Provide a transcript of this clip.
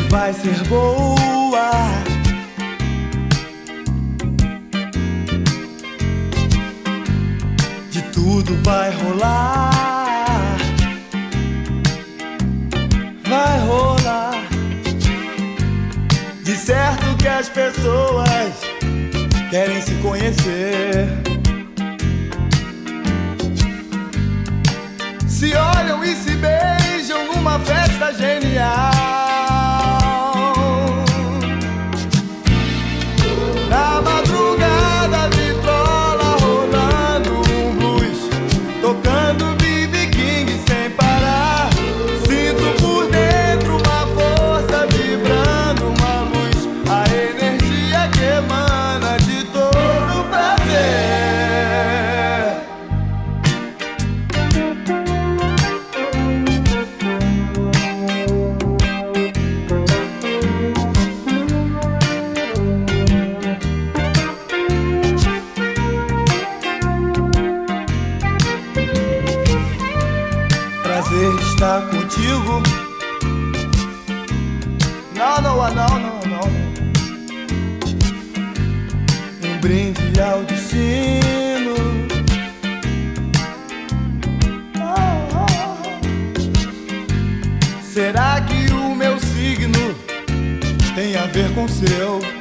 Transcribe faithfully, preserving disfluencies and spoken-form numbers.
vai ser boa. De tudo vai rolar, vai rolar. De certo que as pessoas querem se conhecer, se olham e se beijam numa festa genial. Na madrugada, vitrola rolando um blues, tocando B B King sem parar. Sinto por dentro uma força vibrando, uma luz, a energia que emana de todo prazer. Prazer estar contigo. Não, não, não, não, não. Um brinde ao destino. Oh, oh. Será que o meu signo tem a ver com o seu?